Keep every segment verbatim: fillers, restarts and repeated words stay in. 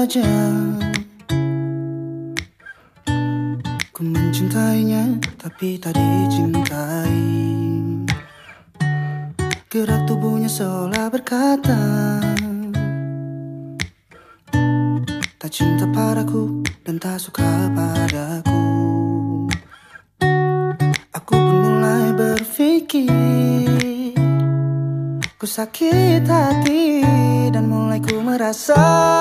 saja. Ku mencintainya tapi tak dicintai. Gerak tubuhnya seolah berkata, tak cinta padaku dan tak suka padaku. Aku pun mulai berpikir, ku sakit hati dan mulai ku merasa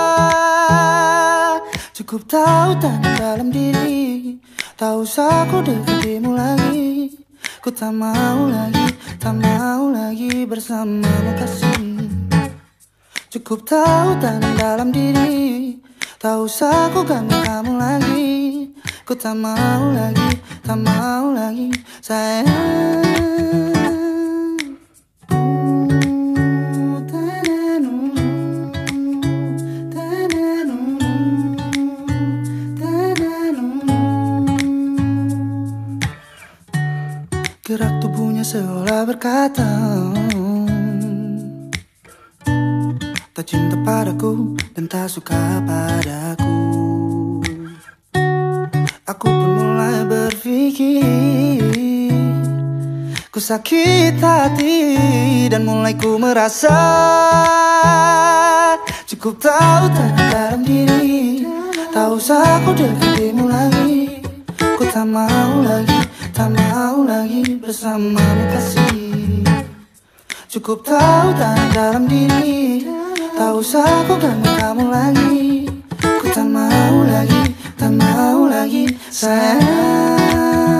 cukup tahu tanda dalam diri. Tak usah ku dekatimu lagi. Ku tak mau lagi, tak mau lagi bersamamu kasih. Cukup tahu tanda dalam diri. Tak usah ku ganggu kamu lagi. Ku tak mau lagi, tak mau lagi sayang. Gerak tubuhnya seolah berkata, tak cinta padaku dan tak suka padaku. Aku pun mulai berpikir, ku sakit hati dan mulai ku merasa cukup tahu tanda dalam diri. Tak usah ku dekatimu lagi. Ku tak mau lagi, tak mau lagi bersamamu kasih. Cukup tahu tanda dalam diri. Tak usah ku ganggu kamu lagi. Ku tak mau lagi, tak mau lagi sayang.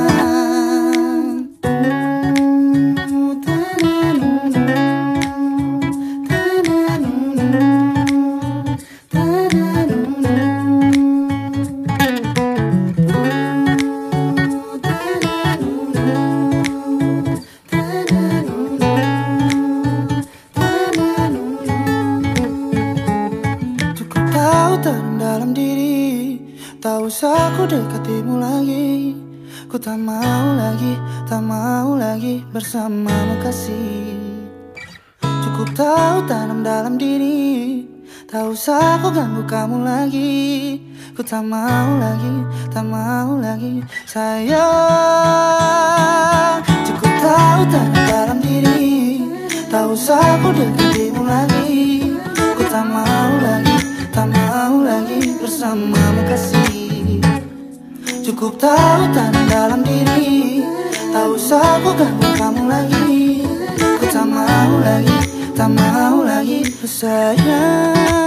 Dalam diri, tak usah ku dekatimu lagi. Ku tak mau lagi, tak mau lagi bersamamu kasih. Cukup tahu tanam dalam diri. Tak usah ku ganggu kamu lagi. Ku tak mau lagi, tak mau lagi sayang. Cukup tahu tanam dalam diri. Tak usah ku dekatimu lagi. Ku tak mau lagi, tak mau lagi bersamamu kasih. Cukup tahu tanda dalam diri. Tak usah ku ganggu kamu lagi. Ku tak mau lagi, tak mau lagi sayang.